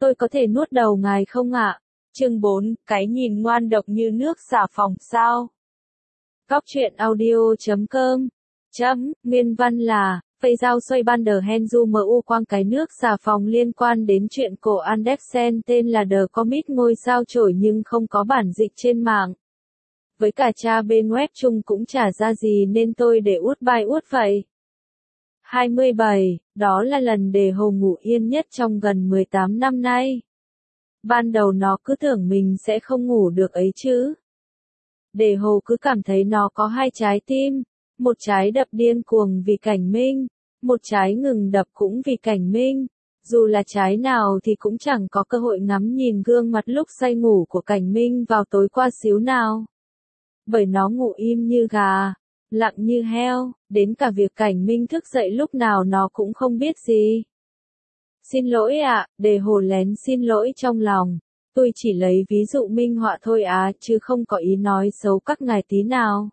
tôi có thể nuốt đầu ngài không ạ? Chương 4, cái nhìn ngoan độc như nước xà phòng sao? Góc truyện audio.com Nguyên văn là, Phây Giao Xoay Ban Đờ Hen Du Mu Quang cái nước xà phòng liên quan đến chuyện cổ Andersen tên là The Comic ngôi sao chổi nhưng không có bản dịch trên mạng. Với cả cha bên web chung cũng chả ra gì nên tôi để út bài út vậy. 27, đó là lần Đề Hồ ngủ yên nhất trong gần 18 năm nay. Ban đầu nó cứ tưởng mình sẽ không ngủ được ấy chứ. Đề Hồ cứ cảm thấy nó có hai trái tim, một trái đập điên cuồng vì Cảnh Minh, một trái ngừng đập cũng vì Cảnh Minh. Dù là trái nào thì cũng chẳng có cơ hội ngắm nhìn gương mặt lúc say ngủ của Cảnh Minh vào tối qua xíu nào. Bởi nó ngủ im như gà, lặng như heo, đến cả việc Cảnh Minh thức dậy lúc nào nó cũng không biết gì. Xin lỗi ạ, Đề Hồ lén xin lỗi trong lòng. Tôi chỉ lấy ví dụ minh họa thôi chứ không có ý nói xấu các ngài tí nào.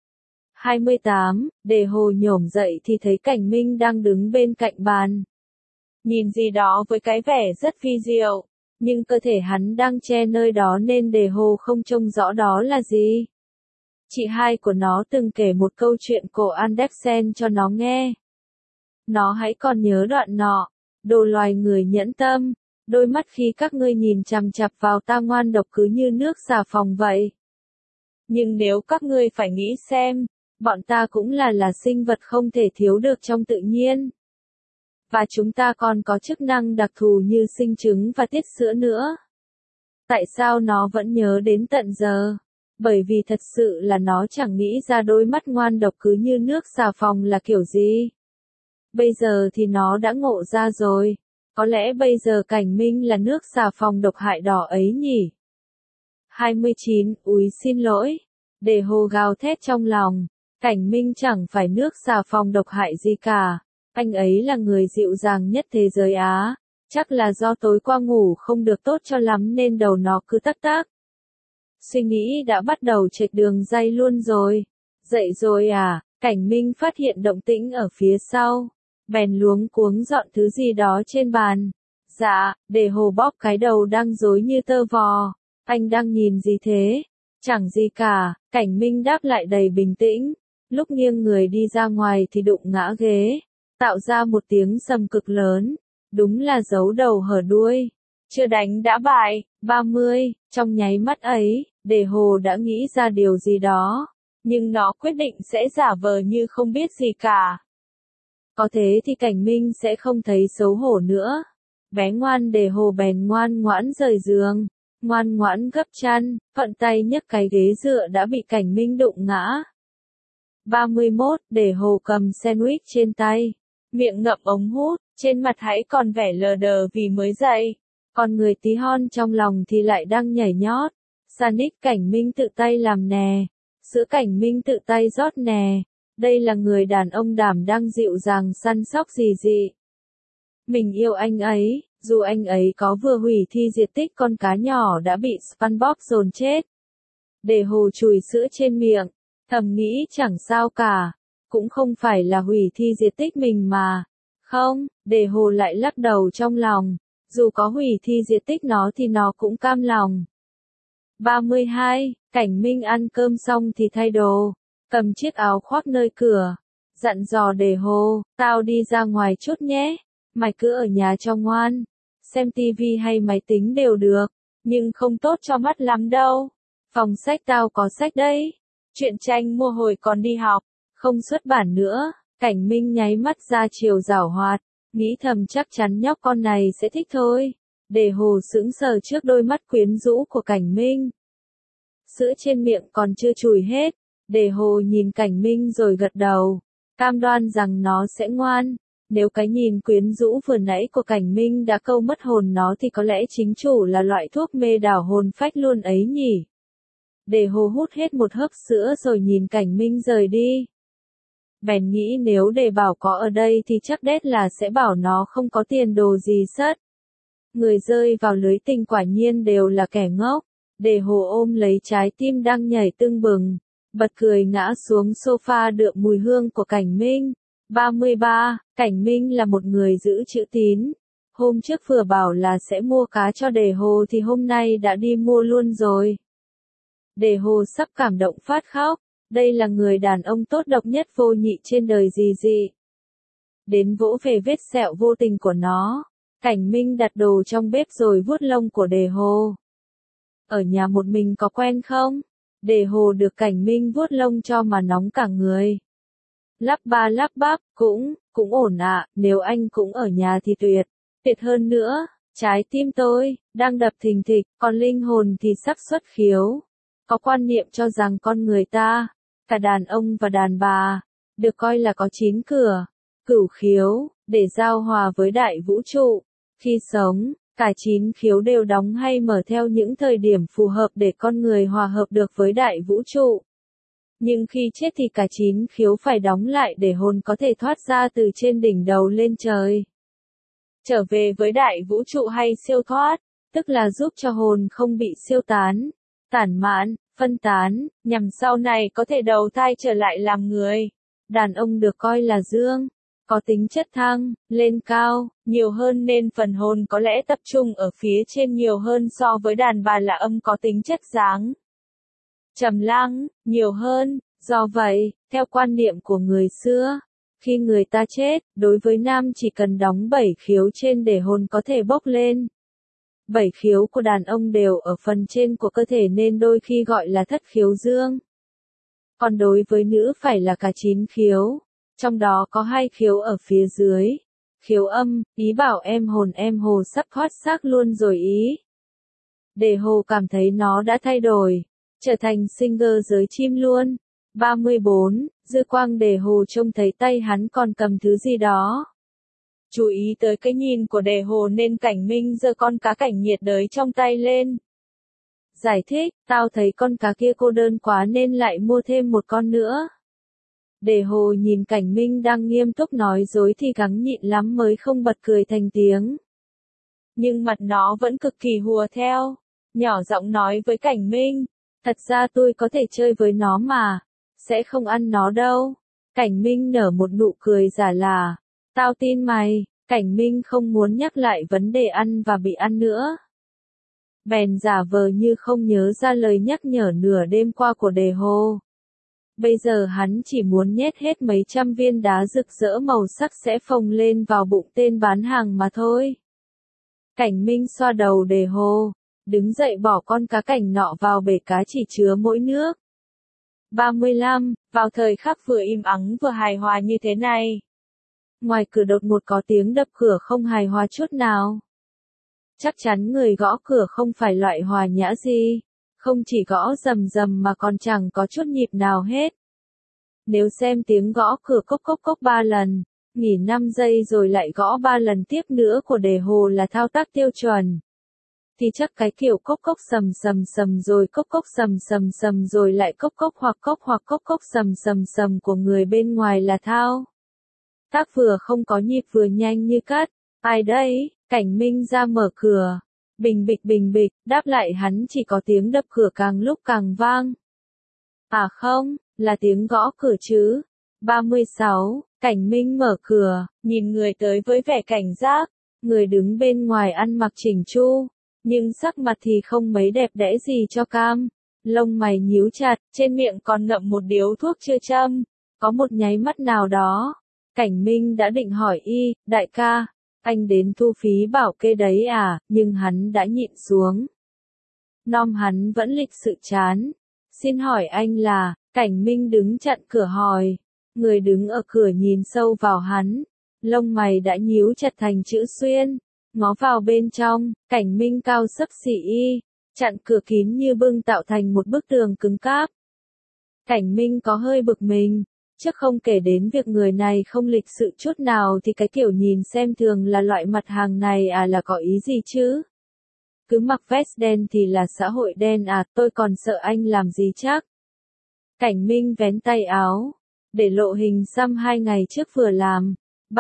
28, Đề Hồ nhổm dậy thì thấy Cảnh Minh đang đứng bên cạnh bàn. Nhìn gì đó với cái vẻ rất vi diệu, nhưng cơ thể hắn đang che nơi đó nên Đề Hồ không trông rõ đó là gì. Chị hai của nó từng kể một câu chuyện cổ Andersen cho nó nghe. Nó hãy còn nhớ đoạn nọ, đồ loài người nhẫn tâm, đôi mắt khi các ngươi nhìn chằm chằm vào ta ngoan độc cứ như nước xà phòng vậy. Nhưng nếu các ngươi phải nghĩ xem, bọn ta cũng là sinh vật không thể thiếu được trong tự nhiên. Và chúng ta còn có chức năng đặc thù như sinh trứng và tiết sữa nữa. Tại sao nó vẫn nhớ đến tận giờ? Bởi vì thật sự là nó chẳng nghĩ ra đôi mắt ngoan độc cứ như nước xà phòng là kiểu gì. Bây giờ thì nó đã ngộ ra rồi. Có lẽ bây giờ Cảnh Minh là nước xà phòng độc hại đỏ ấy nhỉ? 29, úi xin lỗi. Đề Hồ gào thét trong lòng. Cảnh Minh chẳng phải nước xà phòng độc hại gì cả. Anh ấy là người dịu dàng nhất thế giới Á. Chắc là do tối qua ngủ không được tốt cho lắm nên đầu nó cứ tắc tắc. Suy nghĩ đã bắt đầu chệch đường ray luôn rồi. Dậy rồi à? Cảnh Minh phát hiện động tĩnh ở phía sau. Bèn luống cuống dọn thứ gì đó trên bàn. Dạ, Đề Hồ bóp cái đầu đang rối như tơ vò. Anh đang nhìn gì thế? Chẳng gì cả, Cảnh Minh đáp lại đầy bình tĩnh. Lúc nghiêng người đi ra ngoài thì đụng ngã ghế. Tạo ra một tiếng sầm cực lớn. Đúng là giấu đầu hở đuôi. Chưa đánh đã bại. 30, trong nháy mắt ấy, Đề Hồ đã nghĩ ra điều gì đó. Nhưng nó quyết định sẽ giả vờ như không biết gì cả. Có thế thì Cảnh Minh sẽ không thấy xấu hổ nữa. Bé ngoan Đề Hồ bèn ngoan ngoãn rời giường, ngoan ngoãn gấp chăn, thuận tay nhấc cái ghế dựa đã bị Cảnh Minh đụng ngã. 31, Đề Hồ cầm sandwich trên tay, miệng ngậm ống hút, trên mặt hãy còn vẻ lờ đờ vì mới dậy. Còn người tí hon trong lòng thì lại đang nhảy nhót. Sanic Cảnh Minh tự tay làm nè. Sữa Cảnh Minh tự tay rót nè. Đây là người đàn ông đảm đang dịu dàng săn sóc gì dị. Mình yêu anh ấy, dù anh ấy có vừa hủy thi diệt tích con cá nhỏ đã bị SpongeBob dồn chết. Đề Hồ chùi sữa trên miệng, thầm nghĩ chẳng sao cả. Cũng không phải là hủy thi diệt tích mình mà. Không, Đề Hồ lại lắc đầu trong lòng. Dù có hủy thi diệt tích nó thì nó cũng cam lòng. 32, Cảnh Minh ăn cơm xong thì thay đồ, cầm chiếc áo khoác nơi cửa, dặn dò Đề Hồ, tao đi ra ngoài chút nhé, mày cứ ở nhà cho ngoan, xem tivi hay máy tính đều được, nhưng không tốt cho mắt lắm đâu. Phòng sách tao có sách đấy, truyện tranh mua hồi còn đi học, không xuất bản nữa. Cảnh Minh nháy mắt ra chiều giảo hoạt. Nghĩ thầm chắc chắn nhóc con này sẽ thích thôi. Đề Hồ sững sờ trước đôi mắt quyến rũ của Cảnh Minh. Sữa trên miệng còn chưa chùi hết. Đề Hồ nhìn Cảnh Minh rồi gật đầu. Cam đoan rằng nó sẽ ngoan. Nếu cái nhìn quyến rũ vừa nãy của Cảnh Minh đã câu mất hồn nó thì có lẽ chính chủ là loại thuốc mê đảo hồn phách luôn ấy nhỉ. Đề Hồ hút hết một hớp sữa rồi nhìn Cảnh Minh rời đi. Bèn nghĩ nếu Đề Bảo có ở đây thì chắc đét là sẽ bảo nó không có tiền đồ gì sất. Người rơi vào lưới tình quả nhiên đều là kẻ ngốc. Đề Hồ ôm lấy trái tim đang nhảy tưng bừng, bật cười ngã xuống sofa đượm mùi hương của Cảnh Minh. 33, Cảnh Minh là một người giữ chữ tín. Hôm trước vừa bảo là sẽ mua cá cho Đề Hồ thì hôm nay đã đi mua luôn rồi. Đề Hồ sắp cảm động phát khóc. Đây là người đàn ông tốt độc nhất vô nhị trên đời gì gì. Đến vỗ về vết sẹo vô tình của nó. Cảnh Minh đặt đồ trong bếp rồi vuốt lông của Đề Hồ. Ở nhà một mình có quen không? Đề Hồ được Cảnh Minh vuốt lông cho mà nóng cả người. Lắp ba lắp bắp, cũng ổn ạ, nếu anh cũng ở nhà thì tuyệt hơn nữa. Trái tim tôi đang đập thình thịch, còn linh hồn thì sắp xuất khiếu. Có quan niệm cho rằng con người ta, cả đàn ông và đàn bà, được coi là có 9 cửa, cửu khiếu, để giao hòa với đại vũ trụ. Khi sống, cả 9 khiếu đều đóng hay mở theo những thời điểm phù hợp để con người hòa hợp được với đại vũ trụ. Nhưng khi chết thì cả 9 khiếu phải đóng lại để hồn có thể thoát ra từ trên đỉnh đầu lên trời. Trở về với đại vũ trụ hay siêu thoát, tức là giúp cho hồn không bị siêu tán, tản mạn, phân tán, nhằm sau này có thể đầu thai trở lại làm người. Đàn ông được coi là dương, có tính chất thăng, lên cao, nhiều hơn nên phần hồn có lẽ tập trung ở phía trên nhiều hơn so với đàn bà là âm có tính chất dáng. Trầm lắng, nhiều hơn, do vậy, theo quan niệm của người xưa, khi người ta chết, đối với nam chỉ cần đóng 7 khiếu trên để hồn có thể bốc lên. 7 khiếu của đàn ông đều ở phần trên của cơ thể nên đôi khi gọi là thất khiếu dương. Còn đối với nữ phải là cả 9 khiếu, trong đó có 2 khiếu ở phía dưới. Khiếu âm, ý bảo em hồ sắp thoát xác luôn rồi ý. Đề Hồ cảm thấy nó đã thay đổi, trở thành singer giới chim luôn. 34, dư quang Đề Hồ trông thấy tay hắn còn cầm thứ gì đó. Chú ý tới cái nhìn của Đề Hồ nên Cảnh Minh giơ con cá cảnh nhiệt đới trong tay lên. Giải thích, tao thấy con cá kia cô đơn quá nên lại mua thêm một con nữa. Đề Hồ nhìn Cảnh Minh đang nghiêm túc nói dối thì gắng nhịn lắm mới không bật cười thành tiếng. Nhưng mặt nó vẫn cực kỳ hùa theo, nhỏ giọng nói với Cảnh Minh, thật ra tôi có thể chơi với nó mà, sẽ không ăn nó đâu. Cảnh Minh nở một nụ cười giả là, tao tin mày. Cảnh Minh không muốn nhắc lại vấn đề ăn và bị ăn nữa. Bèn giả vờ như không nhớ ra lời nhắc nhở nửa đêm qua của Đề Hồ. Bây giờ hắn chỉ muốn nhét hết mấy trăm viên đá rực rỡ màu sắc sẽ phồng lên vào bụng tên bán hàng mà thôi. Cảnh Minh xoa đầu Đề Hồ, đứng dậy bỏ con cá cảnh nọ vào bể cá chỉ chứa mỗi nước. 35, vào thời khắc vừa im ắng vừa hài hòa như thế này. Ngoài cửa đột ngột có tiếng đập cửa không hài hòa chút nào. Chắc chắn người gõ cửa không phải loại hòa nhã gì, không chỉ gõ rầm rầm mà còn chẳng có chút nhịp nào hết. Nếu xem tiếng gõ cửa cốc cốc cốc 3 lần, nghỉ 5 giây rồi lại gõ 3 lần tiếp nữa của Đề Hồ là thao tác tiêu chuẩn, thì chắc cái kiểu cốc cốc sầm sầm sầm rồi cốc cốc sầm sầm sầm rồi lại cốc cốc hoặc cốc cốc sầm sầm sầm của người bên ngoài là thao tác vừa không có nhịp vừa nhanh như cắt. Ai đấy? Cảnh Minh ra mở cửa. Bình bịch, đáp lại hắn chỉ có tiếng đập cửa càng lúc càng vang. À không, là tiếng gõ cửa chứ. 36, Cảnh Minh mở cửa, nhìn người tới với vẻ cảnh giác. Người đứng bên ngoài ăn mặc chỉnh chu, nhưng sắc mặt thì không mấy đẹp đẽ gì cho cam. Lông mày nhíu chặt, trên miệng còn ngậm một điếu thuốc chưa châm. Có một nháy mắt nào đó, Cảnh Minh đã định hỏi đại ca, anh đến thu phí bảo kê đấy à, nhưng hắn đã nhịn xuống. Nom hắn vẫn lịch sự chán. Xin hỏi anh là, Cảnh Minh đứng chặn cửa hỏi. Người đứng ở cửa nhìn sâu vào hắn. Lông mày đã nhíu chặt thành chữ xuyên. Ngó vào bên trong, Cảnh Minh cao xấp xỉ chặn cửa kín như bưng tạo thành một bức tường cứng cáp. Cảnh Minh có hơi bực mình. Chứ không kể đến việc người này không lịch sự chút nào thì cái kiểu nhìn xem thường là loại mặt hàng này à là có ý gì chứ? Cứ mặc vest đen thì là xã hội đen à, tôi còn sợ anh làm gì chắc? Cảnh Minh vén tay áo, để lộ hình xăm 2 ngày trước vừa làm.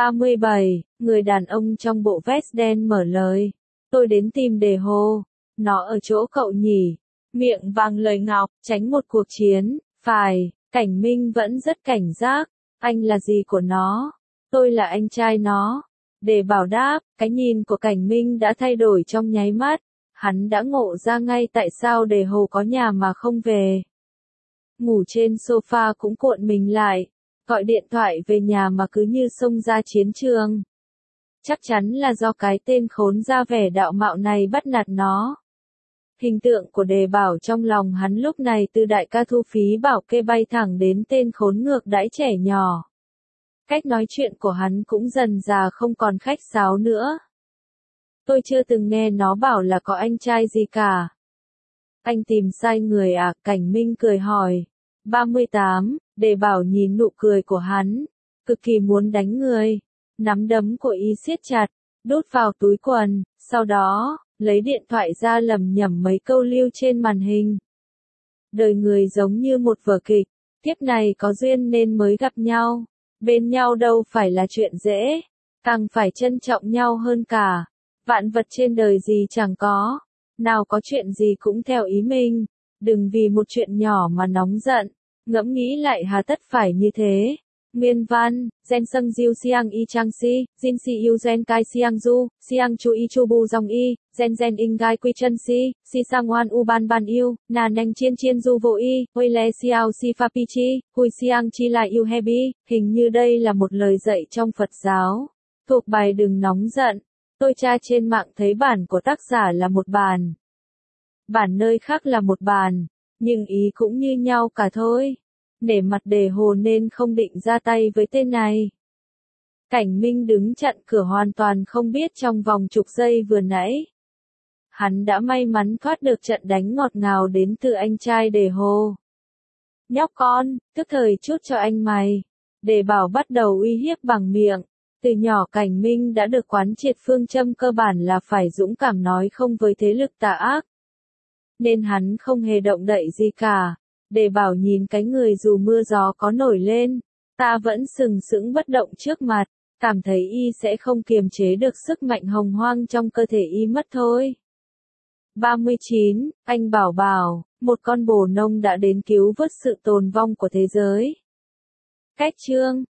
37, người đàn ông trong bộ vest đen mở lời. Tôi đến tìm Đề Hồ, nó ở chỗ cậu nhỉ? Miệng vàng lời ngọc, tránh một cuộc chiến, phải. Cảnh Minh vẫn rất cảnh giác. Anh là gì của nó? Tôi là anh trai nó. Đề Bảo đáp, cái nhìn của Cảnh Minh đã thay đổi trong nháy mắt, hắn đã ngộ ra ngay tại sao Đề Hồ có nhà mà không về. Ngủ trên sofa cũng cuộn mình lại, gọi điện thoại về nhà mà cứ như xông ra chiến trường. Chắc chắn là do cái tên khốn ra vẻ đạo mạo này bắt nạt nó. Hình tượng của Đề Bảo trong lòng hắn lúc này từ đại ca thu phí bảo kê bay thẳng đến tên khốn ngược đãi trẻ nhỏ. Cách nói chuyện của hắn cũng dần dà không còn khách sáo nữa. Tôi chưa từng nghe nó bảo là có anh trai gì cả. Anh tìm sai người à? Cảnh Minh cười hỏi. 38, Đề Bảo nhìn nụ cười của hắn, cực kỳ muốn đánh người. Nắm đấm của y siết chặt, đút vào túi quần, sau đó, lấy điện thoại ra lẩm nhẩm mấy câu lưu trên màn hình. Đời người giống như một vở kịch, kiếp này có duyên nên mới gặp nhau. Bên nhau đâu phải là chuyện dễ, càng phải trân trọng nhau hơn cả. Vạn vật trên đời gì chẳng có, nào có chuyện gì cũng theo ý mình. Đừng vì một chuyện nhỏ mà nóng giận, ngẫm nghĩ lại hà tất phải như thế. Nguyên văn, gen sâng diêu siang y chang si, jin si yu gen kai siang du, siang chu y chu bu dòng y, gen in gai quy chân si sang oan u ban ban yêu, nà neng chiên chiên du vô y, hui le siao si fa pi chi, hui siang chi lại yêu hebi. Hình như đây là một lời dạy trong Phật giáo, thuộc bài đừng nóng giận. Tôi tra trên mạng thấy bản của tác giả là một bản, bản nơi khác là một bản, nhưng ý cũng như nhau cả thôi. Nể mặt Đề Hồ nên không định ra tay với tên này. Cảnh Minh đứng chặn cửa hoàn toàn không biết trong vòng chục giây vừa nãy. Hắn đã may mắn thoát được trận đánh ngọt ngào đến từ anh trai Đề Hồ. Nhóc con, tức thời chút cho anh mày. Đề Bảo bắt đầu uy hiếp bằng miệng. Từ nhỏ Cảnh Minh đã được quán triệt phương châm cơ bản là phải dũng cảm nói không với thế lực tà ác. Nên hắn không hề động đậy gì cả. Đề Bảo nhìn cái người dù mưa gió có nổi lên, ta vẫn sừng sững bất động trước mặt, cảm thấy y sẽ không kiềm chế được sức mạnh hồng hoang trong cơ thể y mất thôi. 39, anh Bảo Bảo, một con bồ nông đã đến cứu vớt sự tồn vong của thế giới. Cách chương